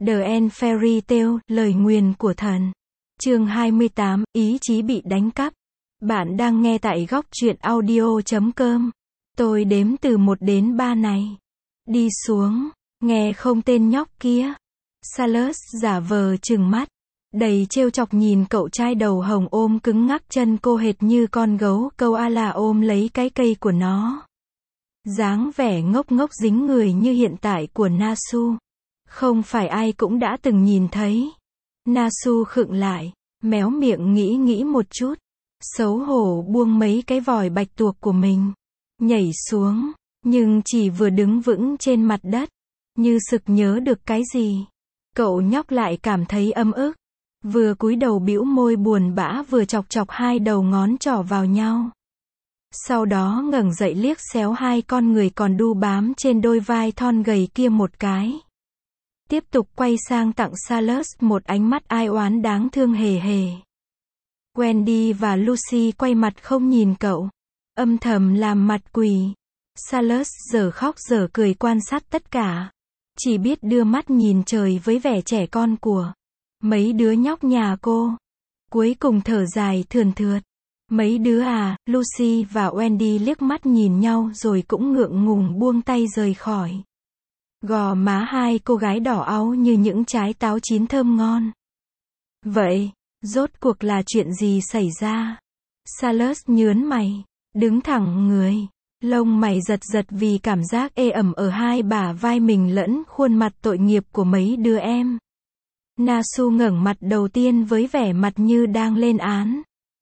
The End Fairy Tale, lời nguyền của thần. Chương 28, ý chí bị đánh cắp. Bạn đang nghe tại góc truyện audio.com. Tôi đếm từ 1 đến 3 này. Đi xuống, nghe không tên nhóc kia. Salus giả vờ trừng mắt, đầy trêu chọc nhìn cậu trai đầu hồng ôm cứng ngắc chân cô hệt như con gấu koala ôm lấy cái cây của nó. Dáng vẻ ngốc ngốc dính người như hiện tại của Nasu. Không phải ai cũng đã từng nhìn thấy. Nasu khựng lại, méo miệng nghĩ một chút. Xấu hổ buông mấy cái vòi bạch tuộc của mình. Nhảy xuống, nhưng chỉ vừa đứng vững trên mặt đất. Như sực nhớ được cái gì. Cậu nhóc lại cảm thấy ấm ức. Vừa cúi đầu bĩu môi buồn bã vừa chọc chọc hai đầu ngón trỏ vào nhau. Sau đó ngẩng dậy liếc xéo hai con người còn đu bám trên đôi vai thon gầy kia một cái. Tiếp tục quay sang tặng Salus một ánh mắt ai oán đáng thương hề hề. Wendy và Lucy quay mặt không nhìn cậu, âm thầm làm mặt quỷ. Salus giờ khóc giờ cười quan sát tất cả, chỉ biết đưa mắt nhìn trời với vẻ trẻ con của mấy đứa nhóc nhà cô. Cuối cùng thở dài thườn thượt. Mấy đứa à, Lucy và Wendy liếc mắt nhìn nhau rồi cũng ngượng ngùng buông tay rời khỏi. Gò má hai cô gái đỏ áu như những trái táo chín thơm ngon. Vậy, rốt cuộc là chuyện gì xảy ra? Salus nhớn mày, đứng thẳng người, lông mày giật giật vì cảm giác ê ẩm ở hai bả vai mình lẫn khuôn mặt tội nghiệp của mấy đứa em. Nasu ngẩng mặt đầu tiên với vẻ mặt như đang lên án.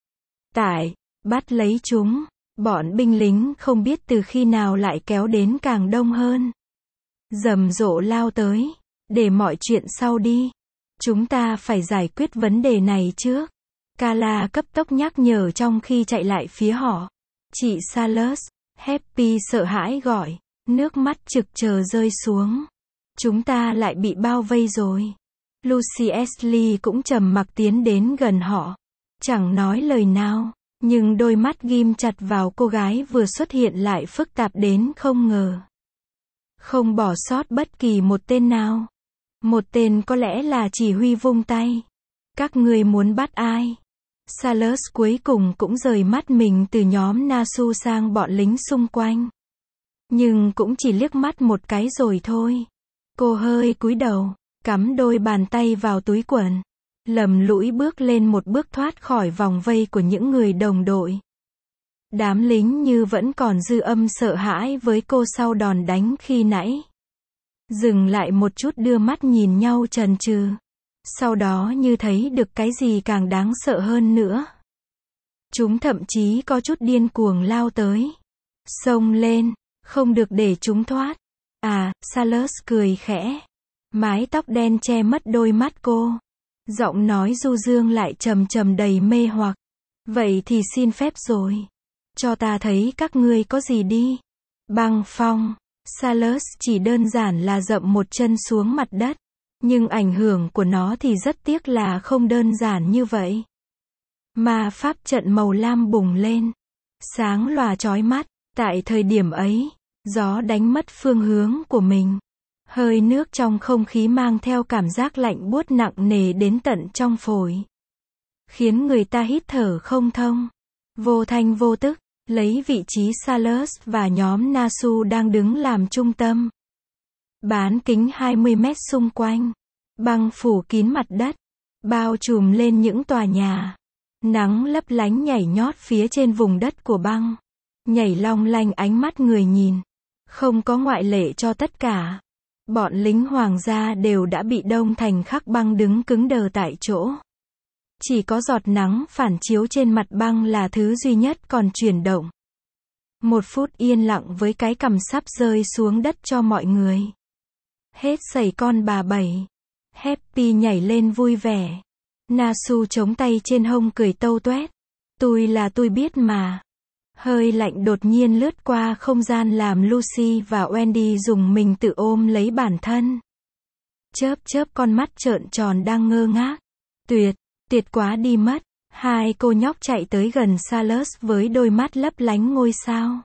Bắt lấy chúng, bọn binh lính không biết từ khi nào lại kéo đến càng đông hơn. Rầm rộ lao tới, để mọi chuyện sau đi. Chúng ta phải giải quyết vấn đề này trước. Kala cấp tốc nhắc nhở trong khi chạy lại phía họ. Chị Salus, Happy sợ hãi gọi, nước mắt trực chờ rơi xuống. Chúng ta lại bị bao vây rồi. Lucy Ashley cũng trầm mặc tiến đến gần họ. Chẳng nói lời nào, nhưng đôi mắt ghim chặt vào cô gái vừa xuất hiện lại phức tạp đến không ngờ. Không bỏ sót bất kỳ một tên nào. Một tên có lẽ là chỉ huy vung tay. Các ngươi muốn bắt ai? Salus cuối cùng cũng rời mắt mình từ nhóm Nasu sang bọn lính xung quanh. Nhưng cũng chỉ liếc mắt một cái rồi thôi. Cô hơi cúi đầu, cắm đôi bàn tay vào túi quần. Lầm lũi bước lên một bước thoát khỏi vòng vây của những người đồng đội. Đám lính như vẫn còn dư âm sợ hãi với cô sau đòn đánh khi nãy. Dừng lại một chút đưa mắt nhìn nhau chần chừ. Sau đó như thấy được cái gì càng đáng sợ hơn nữa. Chúng thậm chí có chút điên cuồng lao tới. Xông lên, không được để chúng thoát. Salus cười khẽ. Mái tóc đen che mất đôi mắt cô. Giọng nói du dương lại trầm trầm đầy mê hoặc. Vậy thì xin phép rồi. Cho ta thấy các ngươi có gì đi. Băng phong. Salus chỉ đơn giản là dậm một chân xuống mặt đất. Nhưng ảnh hưởng của nó thì rất tiếc là không đơn giản như vậy. Ma pháp trận màu lam bùng lên. Sáng lòa chói mắt. Tại thời điểm ấy, gió đánh mất phương hướng của mình. Hơi nước trong không khí mang theo cảm giác lạnh buốt nặng nề đến tận trong phổi. Khiến người ta hít thở không thông. Vô thanh vô tức, lấy vị trí Salus và nhóm Nasu đang đứng làm trung tâm. Bán kính 20 mét xung quanh. Băng phủ kín mặt đất. Bao trùm lên những tòa nhà. Nắng lấp lánh nhảy nhót phía trên vùng đất của băng. Nhảy long lanh ánh mắt người nhìn. Không có ngoại lệ cho tất cả. Bọn lính hoàng gia đều đã bị đông thành khắc băng đứng cứng đờ tại chỗ. Chỉ có giọt nắng phản chiếu trên mặt băng là thứ duy nhất còn chuyển động. 1 phút yên lặng với cái cằm sắp rơi xuống đất cho mọi người. Hết sẩy con bà bảy. Happy nhảy lên vui vẻ. Nasu chống tay trên hông cười tâu toét. Tôi biết mà. Hơi lạnh đột nhiên lướt qua không gian làm Lucy và Wendy dùng mình tự ôm lấy bản thân. Chớp con mắt trợn tròn đang ngơ ngác. Tuyệt quá đi mất. Hai cô nhóc chạy tới gần Salus với đôi mắt lấp lánh ngôi sao.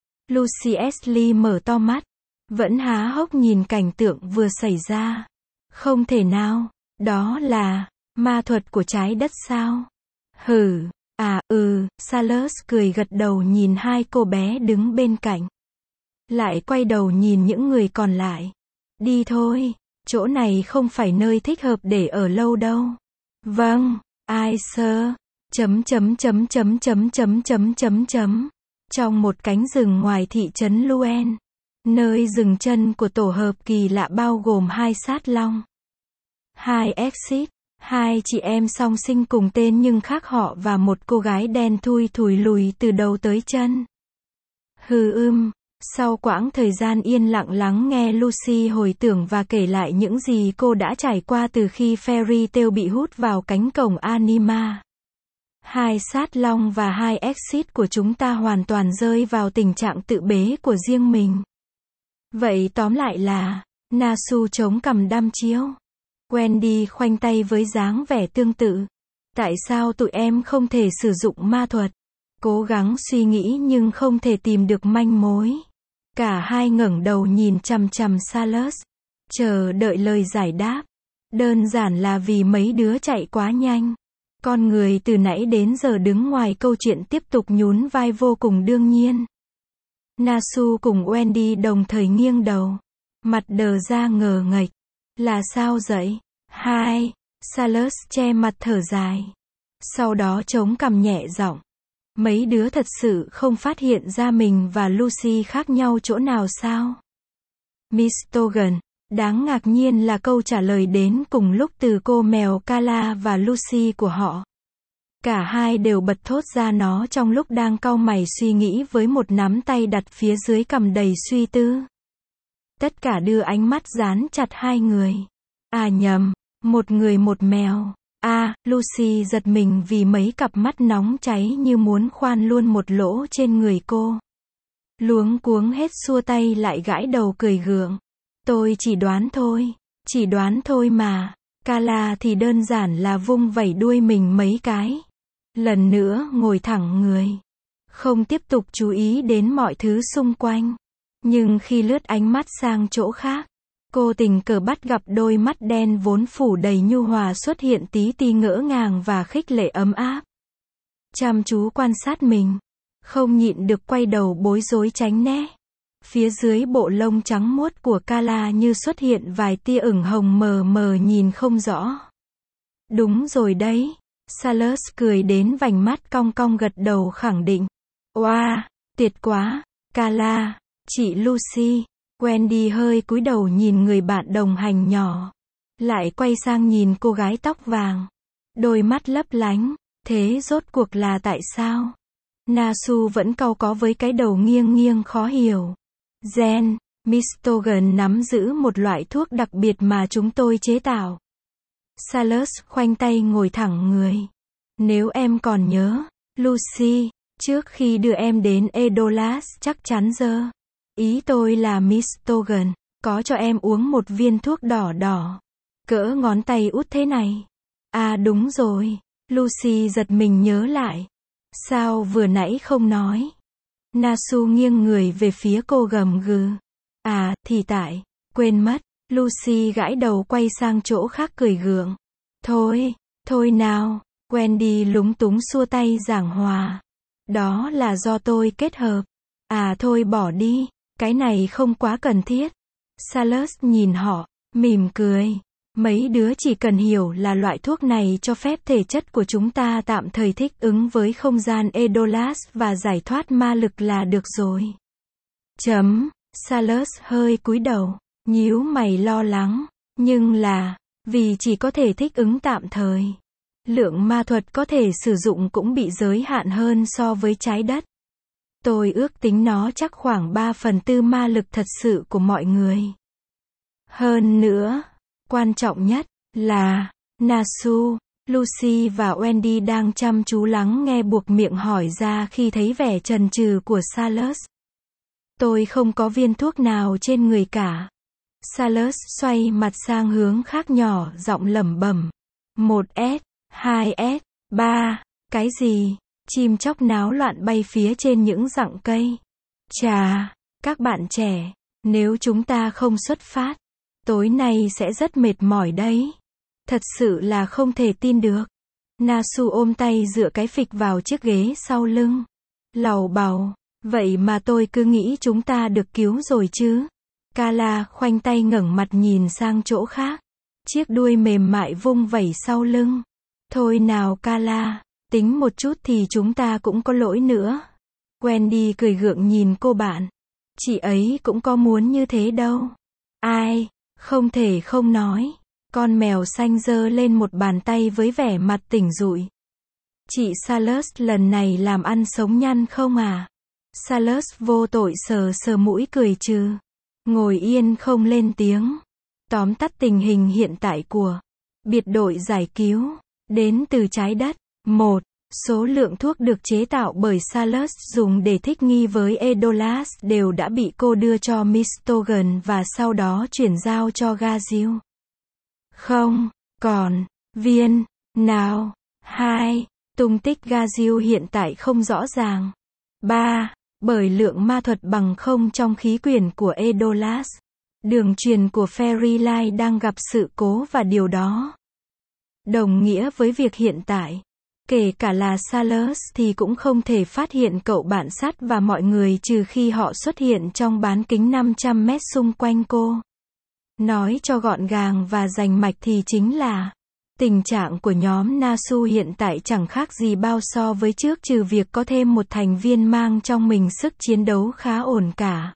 Lucy Ashley mở to mắt. Vẫn há hốc nhìn cảnh tượng vừa xảy ra. Không thể nào. Đó là ma thuật của trái đất sao? Hử, Salus cười gật đầu nhìn hai cô bé đứng bên cạnh. Lại quay đầu nhìn những người còn lại. Đi thôi, chỗ này không phải nơi thích hợp để ở lâu đâu. Vâng, ai sơ. Trong một cánh rừng ngoài thị trấn Luen, nơi dừng chân của tổ hợp kỳ lạ bao gồm hai sát long, hai exit, hai chị em song sinh cùng tên nhưng khác họ và một cô gái đen thui thùi lùi từ đầu tới chân. Sau quãng thời gian yên lặng lắng nghe Lucy hồi tưởng và kể lại những gì cô đã trải qua từ khi Fairy Tail bị hút vào cánh cổng Anima. Hai sát long và hai exit của chúng ta hoàn toàn rơi vào tình trạng tự bế của riêng mình. Vậy tóm lại là, Nasu chống cằm đăm chiêu. Wendy khoanh tay với dáng vẻ tương tự. Tại sao tụi em không thể sử dụng ma thuật? Cố gắng suy nghĩ nhưng không thể tìm được manh mối. Cả hai ngẩng đầu nhìn chằm chằm Salus, chờ đợi lời giải đáp. Đơn giản là vì mấy đứa chạy quá nhanh. Con người từ nãy đến giờ đứng ngoài câu chuyện tiếp tục nhún vai vô cùng đương nhiên. Nasu cùng Wendy đồng thời nghiêng đầu. Mặt đờ ra ngờ nghệch. Là sao vậy? Hai. Salus che mặt thở dài. Sau đó chống cằm nhẹ giọng. Mấy đứa thật sự không phát hiện ra mình và Lucy khác nhau chỗ nào sao? Miss Togan. Đáng ngạc nhiên là câu trả lời đến cùng lúc từ cô mèo Kala và Lucy của họ. Cả hai đều bật thốt ra nó trong lúc đang cau mày suy nghĩ với một nắm tay đặt phía dưới cằm đầy suy tư. Tất cả đưa ánh mắt dán chặt hai người. À nhầm, một người một mèo. Lucy giật mình vì mấy cặp mắt nóng cháy như muốn khoan luôn một lỗ trên người cô. Luống cuống hết xua tay lại gãi đầu cười gượng. Tôi chỉ đoán thôi mà. Kala thì đơn giản là vung vẩy đuôi mình mấy cái. Lần nữa ngồi thẳng người. Không tiếp tục chú ý đến mọi thứ xung quanh. Nhưng khi lướt ánh mắt sang chỗ khác, cô tình cờ bắt gặp đôi mắt đen vốn phủ đầy nhu hòa xuất hiện tí ti ngỡ ngàng và khích lệ ấm áp. Chăm chú quan sát mình. Không nhịn được quay đầu bối rối tránh né. Phía dưới bộ lông trắng muốt của Kala như xuất hiện vài tia ửng hồng mờ mờ nhìn không rõ. Đúng rồi đấy. Salus cười đến vành mắt cong cong gật đầu khẳng định. Wow, tuyệt quá, Kala, chị Lucy. Wendy hơi cúi đầu nhìn người bạn đồng hành nhỏ. Lại quay sang nhìn cô gái tóc vàng. Đôi mắt lấp lánh. Thế rốt cuộc là tại sao? Nasu vẫn cau có với cái đầu nghiêng nghiêng khó hiểu. Jen, Miss Togan nắm giữ một loại thuốc đặc biệt mà chúng tôi chế tạo. Salus khoanh tay ngồi thẳng người. Nếu em còn nhớ, Lucy, trước khi đưa em đến Edolas chắc chắn giờ. Ý tôi là Miss Togan, có cho em uống một viên thuốc đỏ đỏ. Cỡ ngón tay út thế này. À đúng rồi. Lucy giật mình nhớ lại. Sao vừa nãy không nói? Nasu nghiêng người về phía cô gầm gừ. À, thì tại, quên mất. Lucy gãi đầu quay sang chỗ khác cười gượng. Thôi nào. Wendy lúng túng xua tay giảng hòa. Đó là do tôi kết hợp. À thôi bỏ đi. Cái này không quá cần thiết. Salus nhìn họ, mỉm cười. Mấy đứa chỉ cần hiểu là loại thuốc này cho phép thể chất của chúng ta tạm thời thích ứng với không gian Edolas và giải thoát ma lực là được rồi. Salus hơi cúi đầu, nhíu mày lo lắng. Nhưng là, vì chỉ có thể thích ứng tạm thời. Lượng ma thuật có thể sử dụng cũng bị giới hạn hơn so với trái đất. Tôi ước tính nó chắc khoảng 3/4 ma lực thật sự của mọi người. Hơn nữa, quan trọng nhất là, Nasu, Lucy và Wendy đang chăm chú lắng nghe buộc miệng hỏi ra khi thấy vẻ chần chừ của Salus. Tôi không có viên thuốc nào trên người cả. Salus xoay mặt sang hướng khác nhỏ giọng lẩm bẩm. 1S, 2S, 3, cái gì? Chim chóc náo loạn bay phía trên những rặng cây. Chà, các bạn trẻ, nếu chúng ta không xuất phát, Tối nay sẽ rất mệt mỏi đấy. Thật sự là không thể tin được. Nasu ôm tay dựa cái phịch vào chiếc ghế sau lưng. Lầu bầu, vậy mà tôi cứ nghĩ chúng ta được cứu rồi chứ. Kala khoanh tay ngẩng mặt nhìn sang chỗ khác. Chiếc đuôi mềm mại vung vẩy sau lưng. Thôi nào Kala, tính một chút thì chúng ta cũng có lỗi nữa. Wendy cười gượng nhìn cô bạn. Chị ấy cũng có muốn như thế đâu. Ai, không thể không nói. Con mèo xanh giơ lên một bàn tay với vẻ mặt tỉnh rụi. Chị Salus lần này làm ăn sống nhăn không à? Salus vô tội sờ sờ mũi cười trừ. Ngồi yên không lên tiếng. Tóm tắt tình hình hiện tại của biệt đội giải cứu. Đến từ trái đất. 1. Số lượng thuốc được chế tạo bởi Salus dùng để thích nghi với Edolas đều đã bị cô đưa cho Mistogan và sau đó chuyển giao cho Gazil. Không, còn, viên, nào. 2. Tung tích Gazil hiện tại không rõ ràng. 3. Bởi lượng ma thuật bằng không trong khí quyển của Edolas. Đường truyền của Fairylight đang gặp sự cố và điều đó đồng nghĩa với việc hiện tại, kể cả là Salus thì cũng không thể phát hiện cậu bạn sắt và mọi người trừ khi họ xuất hiện trong bán kính 500 mét xung quanh cô. Nói cho gọn gàng và rành mạch thì chính là tình trạng của nhóm Nasu hiện tại chẳng khác gì bao so với trước trừ việc có thêm một thành viên mang trong mình sức chiến đấu khá ổn cả.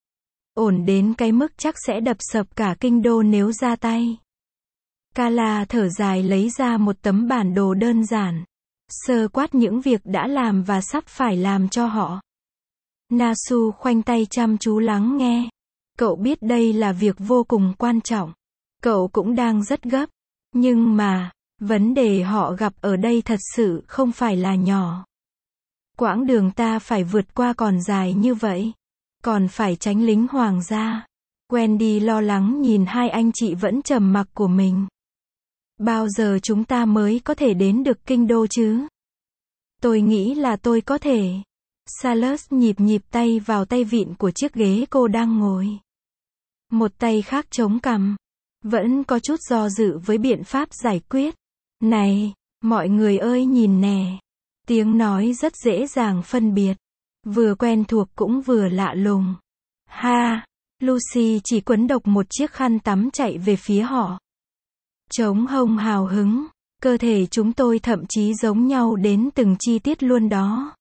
Ổn đến cái mức chắc sẽ đập sập cả kinh đô nếu ra tay. Kala thở dài lấy ra một tấm bản đồ đơn giản. Sơ quát những việc đã làm và sắp phải làm cho họ. Nasu khoanh tay chăm chú lắng nghe. Cậu biết đây là việc vô cùng quan trọng. Cậu cũng đang rất gấp. Nhưng mà, vấn đề họ gặp ở đây thật sự không phải là nhỏ. Quãng đường ta phải vượt qua còn dài như vậy. Còn phải tránh lính hoàng gia. Wendy lo lắng nhìn hai anh chị vẫn trầm mặc của mình. Bao giờ chúng ta mới có thể đến được kinh đô chứ? Tôi nghĩ là tôi có thể. Salus nhịp tay vào tay vịn của chiếc ghế cô đang ngồi. Một tay khác chống cằm. Vẫn có chút do dự với biện pháp giải quyết. Này, mọi người ơi nhìn nè. Tiếng nói rất dễ dàng phân biệt. Vừa quen thuộc cũng vừa lạ lùng. Ha, Lucy chỉ quấn độc một chiếc khăn tắm chạy về phía họ. Trống hông hào hứng. Cơ thể chúng tôi thậm chí giống nhau đến từng chi tiết luôn đó.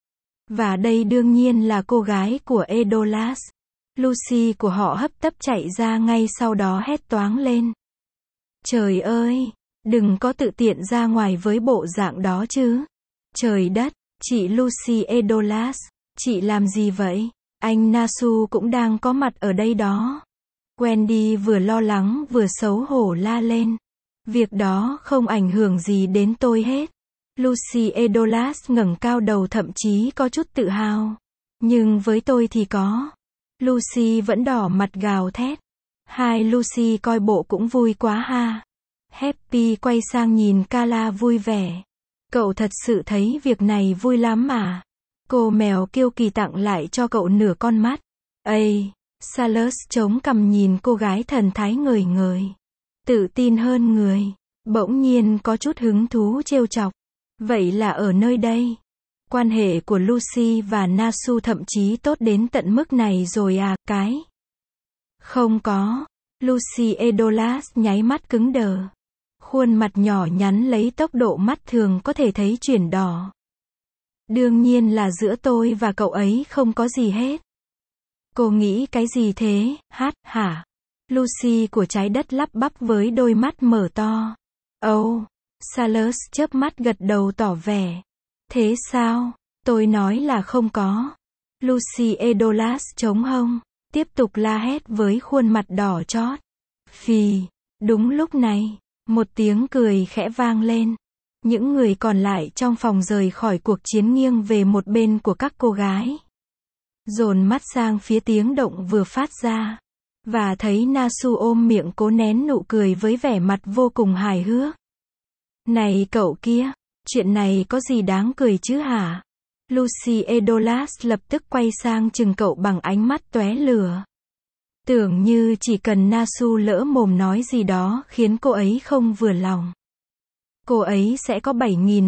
Và đây đương nhiên là cô gái của Edolas. Lucy của họ hấp tấp chạy ra ngay sau đó hét toáng lên. Trời ơi, đừng có tự tiện ra ngoài với bộ dạng đó chứ. Trời đất, chị Lucy Edolas, chị làm gì vậy? Anh Nasu cũng đang có mặt ở đây đó. Wendy vừa lo lắng vừa xấu hổ la lên. Việc đó không ảnh hưởng gì đến tôi hết. Lucy Edolas ngẩng cao đầu thậm chí có chút tự hào. Nhưng với tôi thì có. Lucy vẫn đỏ mặt gào thét. Hai Lucy coi bộ cũng vui quá ha. Happy quay sang nhìn Kala vui vẻ. Cậu thật sự thấy việc này vui lắm à? Cô mèo kiêu kỳ tặng lại cho cậu nửa con mắt. Ây, Salus chống cằm nhìn cô gái thần thái ngời ngời. Tự tin hơn người. Bỗng nhiên có chút hứng thú trêu chọc. Vậy là ở nơi đây. Quan hệ của Lucy và Nasu thậm chí tốt đến tận mức này rồi à, cái. Không có. Lucy Edolas nháy mắt cứng đờ. Khuôn mặt nhỏ nhắn lấy tốc độ mắt thường có thể thấy chuyển đỏ. Đương nhiên là giữa tôi và cậu ấy không có gì hết. Cô nghĩ cái gì thế, hả? Lucy của trái đất lắp bắp với đôi mắt mở to. Oh, Salus chớp mắt gật đầu tỏ vẻ. Thế sao? Tôi nói là không có. Lucy Edolas chống hông, tiếp tục la hét với khuôn mặt đỏ chót. Phì, đúng lúc này, một tiếng cười khẽ vang lên. Những người còn lại trong phòng rời khỏi cuộc chiến nghiêng về một bên của các cô gái. Dồn mắt sang phía tiếng động vừa phát ra. Và thấy Nasu ôm miệng cố nén nụ cười với vẻ mặt vô cùng hài hước. Này cậu kia, chuyện này có gì đáng cười chứ hả? Lucy Edolas lập tức quay sang chừng cậu bằng ánh mắt tóe lửa. Tưởng như chỉ cần Nasu lỡ mồm nói gì đó khiến cô ấy không vừa lòng, cô ấy sẽ có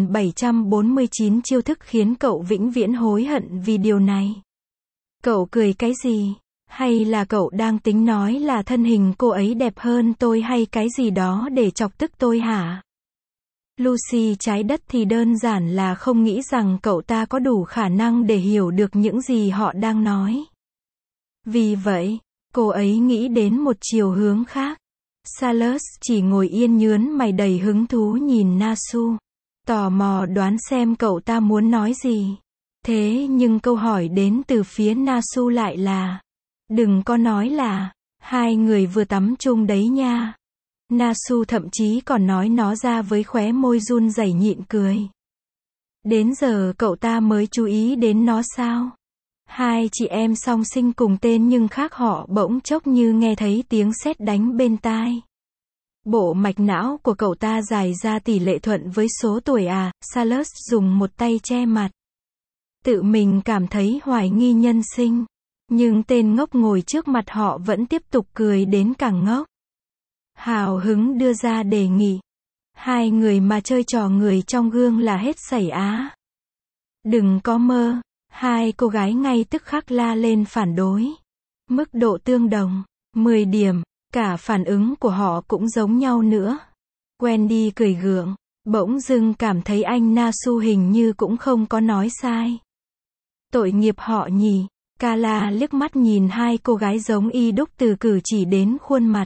7.749 chiêu thức khiến cậu vĩnh viễn hối hận vì điều này. Cậu cười cái gì? Hay là cậu đang tính nói là thân hình cô ấy đẹp hơn tôi hay cái gì đó để chọc tức tôi hả? Lucy trái đất thì đơn giản là không nghĩ rằng cậu ta có đủ khả năng để hiểu được những gì họ đang nói. Vì vậy, cô ấy nghĩ đến một chiều hướng khác. Salus chỉ ngồi yên nhớn mày đầy hứng thú nhìn Nasu, tò mò đoán xem cậu ta muốn nói gì. Thế nhưng câu hỏi đến từ phía Nasu lại là, đừng có nói là, hai người vừa tắm chung đấy nha. Nasu thậm chí còn nói nó ra với khóe môi run rẩy nhịn cười. Đến giờ cậu ta mới chú ý đến nó sao? Hai chị em song sinh cùng tên nhưng khác họ bỗng chốc như nghe thấy tiếng sét đánh bên tai. Bộ mạch não của cậu ta dài ra tỷ lệ thuận với số tuổi à? Salus dùng một tay che mặt. Tự mình cảm thấy hoài nghi nhân sinh. Nhưng tên ngốc ngồi trước mặt họ vẫn tiếp tục cười đến càng ngốc. Hào hứng đưa ra đề nghị. Hai người mà chơi trò người trong gương là hết sảy á. Đừng có mơ. Hai cô gái ngay tức khắc la lên phản đối. Mức độ tương đồng, 10 điểm, cả phản ứng của họ cũng giống nhau nữa. Wendy cười gượng, bỗng dưng cảm thấy anh Nasu hình như cũng không có nói sai. Tội nghiệp họ nhỉ. Kala liếc mắt nhìn hai cô gái giống y đúc từ cử chỉ đến khuôn mặt.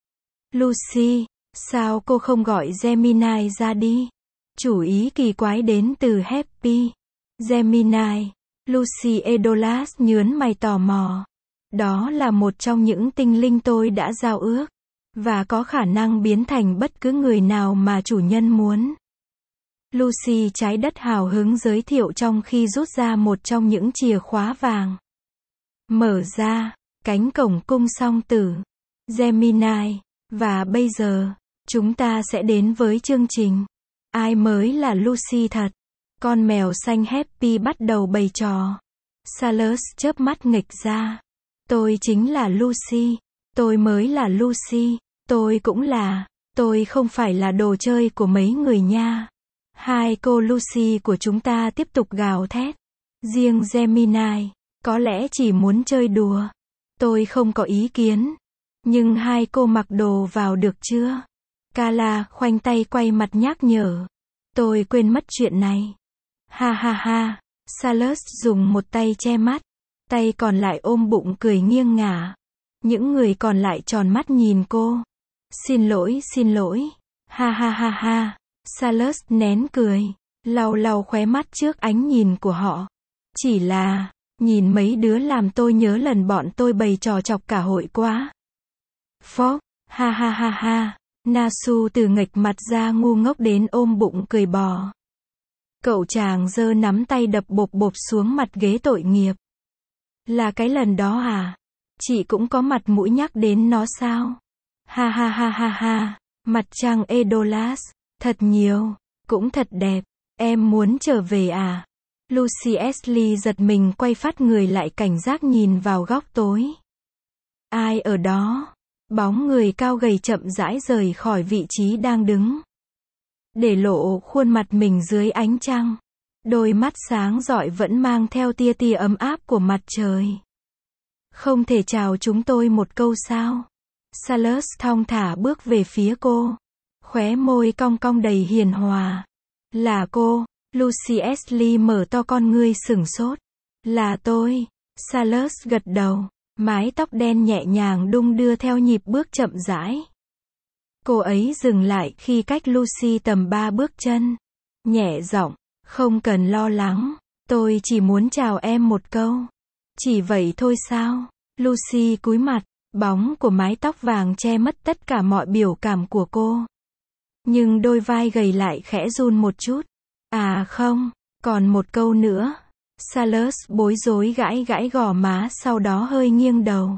Lucy, sao cô không gọi Gemini ra đi? Chủ ý kỳ quái đến từ Happy. Gemini. Lucy Edolas nhớn mày tò mò. Đó là một trong những tinh linh tôi đã giao ước, và có khả năng biến thành bất cứ người nào mà chủ nhân muốn. Lucy trái đất hào hứng giới thiệu trong khi rút ra một trong những chìa khóa vàng. Mở ra, cánh cổng cung song tử. Gemini. Và bây giờ, chúng ta sẽ đến với chương trình. Ai mới là Lucy thật? Con mèo xanh Happy bắt đầu bày trò. Salus chớp mắt nghịch ra. Tôi chính là Lucy. Tôi mới là Lucy. Tôi cũng là. Tôi không phải là đồ chơi của mấy người nha. Hai cô Lucy của chúng ta tiếp tục gào thét. Riêng Gemini, có lẽ chỉ muốn chơi đùa. Tôi không có ý kiến. Nhưng hai cô mặc đồ vào được chưa? Kala khoanh tay quay mặt nhắc nhở. Tôi quên mất chuyện này. Ha ha ha. Salus dùng một tay che mắt. Tay còn lại ôm bụng cười nghiêng ngả. Những người còn lại tròn mắt nhìn cô. Xin lỗi. Ha ha ha ha. Salus nén cười. Lau lau khóe mắt trước ánh nhìn của họ. Chỉ là, nhìn mấy đứa làm tôi nhớ lần bọn tôi bày trò chọc cả hội quá. Phóc. Ha ha ha ha. Nasu từ nghịch mặt ra ngu ngốc đến ôm bụng cười bò. Cậu chàng giơ nắm tay đập bộp bộp xuống mặt ghế tội nghiệp. Là cái lần đó à? Chị cũng có mặt mũi nhắc đến nó sao? Ha ha ha ha ha. Mặt trăng Edolas. Thật nhiều. Cũng thật đẹp. Em muốn trở về à? Lucy Ashley giật mình quay phát người lại cảnh giác nhìn vào góc tối. Ai ở đó? Bóng người cao gầy chậm rãi rời khỏi vị trí đang đứng. Để lộ khuôn mặt mình dưới ánh trăng. Đôi mắt sáng rọi vẫn mang theo tia tia ấm áp của mặt trời. Không thể chào chúng tôi một câu sao? Salus thong thả bước về phía cô. Khóe môi cong cong đầy hiền hòa. Là cô. Lucy Ashley mở to con ngươi sửng sốt. Là tôi. Salus gật đầu. Mái tóc đen nhẹ nhàng đung đưa theo nhịp bước chậm rãi. Cô ấy dừng lại khi cách Lucy tầm 3 bước chân. Nhẹ giọng, không cần lo lắng. Tôi chỉ muốn chào em một câu. Chỉ vậy thôi sao? Lucy cúi mặt, bóng của mái tóc vàng che mất tất cả mọi biểu cảm của cô. Nhưng đôi vai gầy lại khẽ run một chút. À không, còn một câu nữa. Salus bối rối gãi gãi gò má sau đó hơi nghiêng đầu.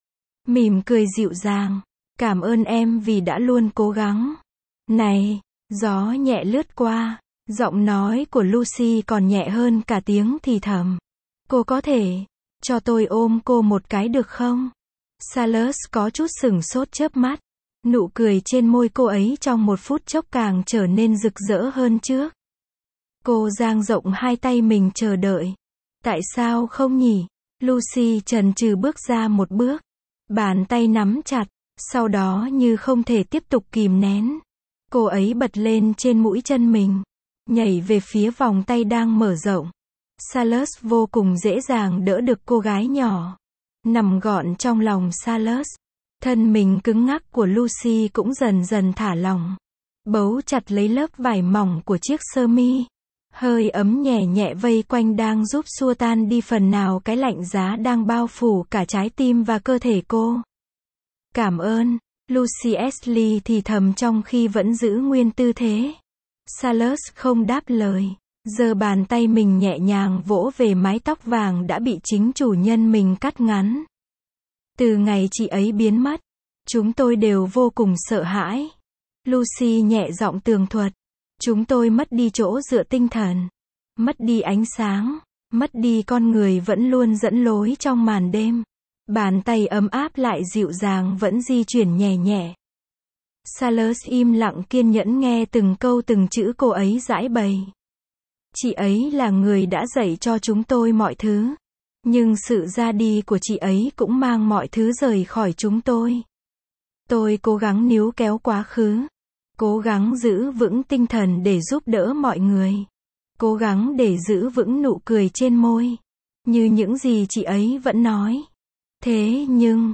Mỉm cười dịu dàng. Cảm ơn em vì đã luôn cố gắng. Này, gió nhẹ lướt qua. Giọng nói của Lucy còn nhẹ hơn cả tiếng thì thầm. Cô có thể cho tôi ôm cô một cái được không? Salas có chút sửng sốt chớp mắt. Nụ cười trên môi cô ấy trong một phút chốc càng trở nên rực rỡ hơn trước. Cô dang rộng hai tay mình chờ đợi. Tại sao không nhỉ? Lucy chần chừ bước ra một bước. Bàn tay nắm chặt. Sau đó như không thể tiếp tục kìm nén. Cô ấy bật lên trên mũi chân mình. Nhảy về phía vòng tay đang mở rộng. Salas vô cùng dễ dàng đỡ được cô gái nhỏ. Nằm gọn trong lòng Salas. Thân mình cứng ngắc của Lucy cũng dần dần thả lỏng. Bấu chặt lấy lớp vải mỏng của chiếc sơ mi. Hơi ấm nhẹ nhẹ vây quanh đang giúp xua tan đi phần nào cái lạnh giá đang bao phủ cả trái tim và cơ thể cô. Cảm ơn, Lucy Ashley thì thầm trong khi vẫn giữ nguyên tư thế. Salas không đáp lời. Giơ bàn tay mình nhẹ nhàng vỗ về mái tóc vàng đã bị chính chủ nhân mình cắt ngắn. Từ ngày chị ấy biến mất, chúng tôi đều vô cùng sợ hãi. Lucy nhẹ giọng tường thuật. Chúng tôi mất đi chỗ dựa tinh thần. Mất đi ánh sáng. Mất đi con người vẫn luôn dẫn lối trong màn đêm. Bàn tay ấm áp lại dịu dàng vẫn di chuyển nhẹ nhẹ. Salas im lặng kiên nhẫn nghe từng câu từng chữ cô ấy giãi bày. Chị ấy là người đã dạy cho chúng tôi mọi thứ. Nhưng sự ra đi của chị ấy cũng mang mọi thứ rời khỏi chúng tôi. Tôi cố gắng níu kéo quá khứ. Cố gắng giữ vững tinh thần để giúp đỡ mọi người. Cố gắng để giữ vững nụ cười trên môi. Như những gì chị ấy vẫn nói. Thế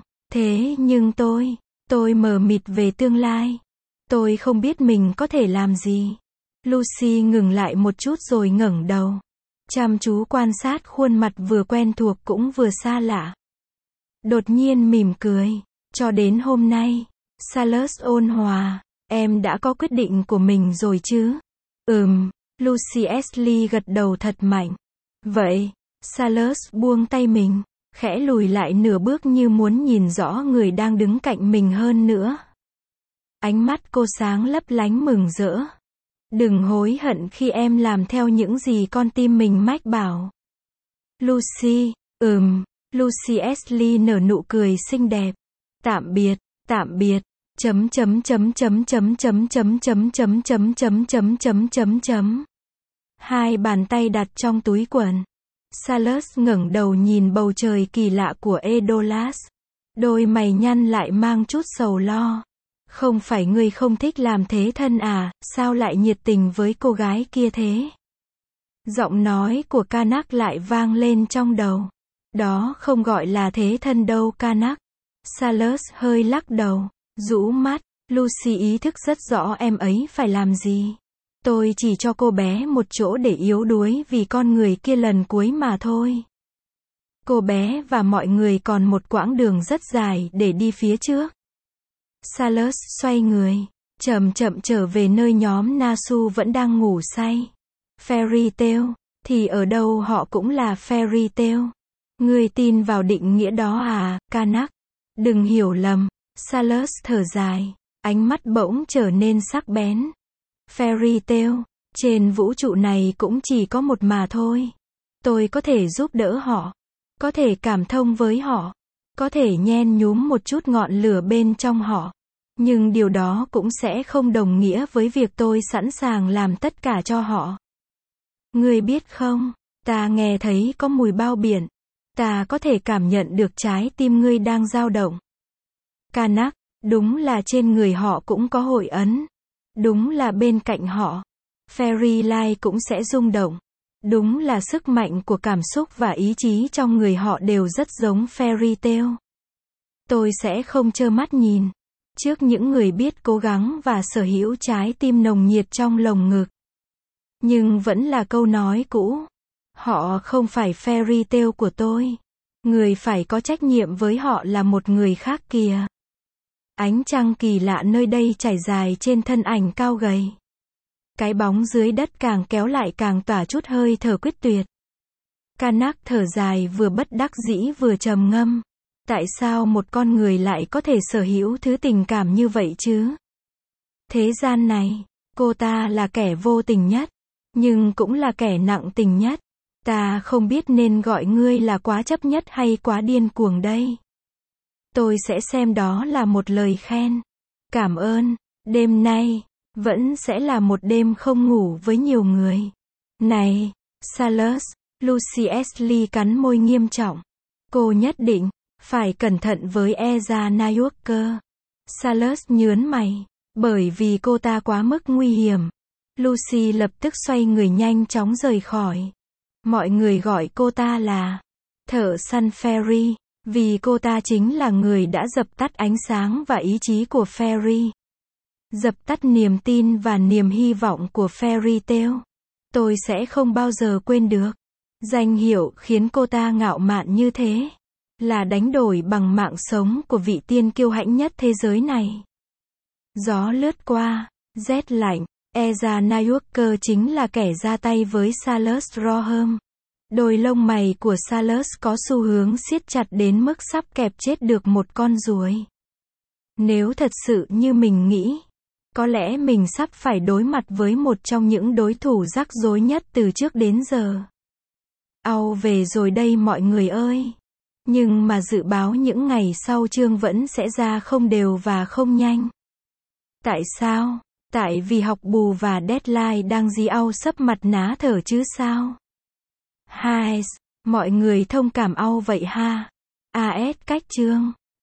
nhưng tôi mờ mịt về tương lai. Tôi không biết mình có thể làm gì. Lucy ngừng lại một chút rồi ngẩng đầu. Chăm chú quan sát khuôn mặt vừa quen thuộc cũng vừa xa lạ. Đột nhiên mỉm cười. Cho đến hôm nay, Salas ôn hòa, em đã có quyết định của mình rồi chứ? Lucy Ashley gật đầu thật mạnh. Vậy, Salas buông tay mình, khẽ lùi lại nửa bước như muốn nhìn rõ người đang đứng cạnh mình hơn nữa. Ánh mắt cô sáng lấp lánh mừng rỡ. Đừng hối hận khi em làm theo những gì con tim mình mách bảo. Lucy, Lucy Ashley nở nụ cười xinh đẹp. Tạm biệt. Hai bàn tay đặt trong túi quần. Salas ngẩng đầu nhìn bầu trời kỳ lạ của Edolas. Đôi mày nhăn lại mang chút sầu lo. Không phải ngươi không thích làm thế thân à, sao lại nhiệt tình với cô gái kia thế? Giọng nói của Canuck lại vang lên trong đầu. Đó không gọi là thế thân đâu Canuck. Salas hơi lắc đầu, rũ mắt. Lucy ý thức rất rõ em ấy phải làm gì. Tôi chỉ cho cô bé một chỗ để yếu đuối vì con người kia lần cuối mà thôi. Cô bé và mọi người còn một quãng đường rất dài để đi phía trước. Salas xoay người, chậm chậm trở về nơi nhóm Nasu vẫn đang ngủ say. Fairy tale, thì ở đâu họ cũng là fairy tale. Ngươi tin vào định nghĩa đó à, Canuck? Đừng hiểu lầm. Salas thở dài, ánh mắt bỗng trở nên sắc bén. Fairy tale, trên vũ trụ này cũng chỉ có một mà thôi. Tôi có thể giúp đỡ họ, có thể cảm thông với họ, có thể nhen nhúm một chút ngọn lửa bên trong họ. Nhưng điều đó cũng sẽ không đồng nghĩa với việc tôi sẵn sàng làm tất cả cho họ. Ngươi biết không, ta nghe thấy có mùi bao biển. Ta có thể cảm nhận được trái tim ngươi đang dao động. Canuck, đúng là trên người họ cũng có hội ấn. Đúng là bên cạnh họ, Fairy Light cũng sẽ rung động. Đúng là sức mạnh của cảm xúc và ý chí trong người họ đều rất giống Fairy Tale. Tôi sẽ không trơ mắt nhìn trước những người biết cố gắng và sở hữu trái tim nồng nhiệt trong lồng ngực. Nhưng vẫn là câu nói cũ. Họ không phải Fairy Tale của tôi. Người phải có trách nhiệm với họ là một người khác kìa. Ánh trăng kỳ lạ nơi đây trải dài trên thân ảnh cao gầy. Cái bóng dưới đất càng kéo lại càng tỏa chút hơi thở quyết tuyệt. Canuck thở dài vừa bất đắc dĩ vừa trầm ngâm. Tại sao một con người lại có thể sở hữu thứ tình cảm như vậy chứ? Thế gian này, cô ta là kẻ vô tình nhất, nhưng cũng là kẻ nặng tình nhất. Ta không biết nên gọi ngươi là quá chấp nhất hay quá điên cuồng đây. Tôi sẽ xem đó là một lời khen. Cảm ơn. Đêm nay vẫn sẽ là một đêm không ngủ với nhiều người. Này, Salus, Lucy Ashley cắn môi nghiêm trọng. Cô nhất định phải cẩn thận với Eza Nyworker. Salus nhớn mày, bởi vì cô ta quá mức nguy hiểm. Lucy lập tức xoay người nhanh chóng rời khỏi. Mọi người gọi cô ta là thợ săn Fairy, vì cô ta chính là người đã dập tắt ánh sáng và ý chí của Fairy. Dập tắt niềm tin và niềm hy vọng của Fairy Tail. Tôi sẽ không bao giờ quên được. Danh hiệu khiến cô ta ngạo mạn như thế là đánh đổi bằng mạng sống của vị tiên kiêu hãnh nhất thế giới này. Gió lướt qua, rét lạnh. Eza Nyworker chính là kẻ ra tay với Salus Roham. Đôi lông mày của Salus có xu hướng siết chặt đến mức sắp kẹp chết được một con ruồi. Nếu thật sự như mình nghĩ, có lẽ mình sắp phải đối mặt với một trong những đối thủ rắc rối nhất từ trước đến giờ. Au về rồi đây mọi người ơi. Nhưng mà dự báo những ngày sau chương vẫn sẽ ra không đều và không nhanh. Tại sao? Tại vì học bù và deadline đang dí au sấp mặt ná thở chứ sao? Hai, mọi người thông cảm au vậy ha. AS cách chương.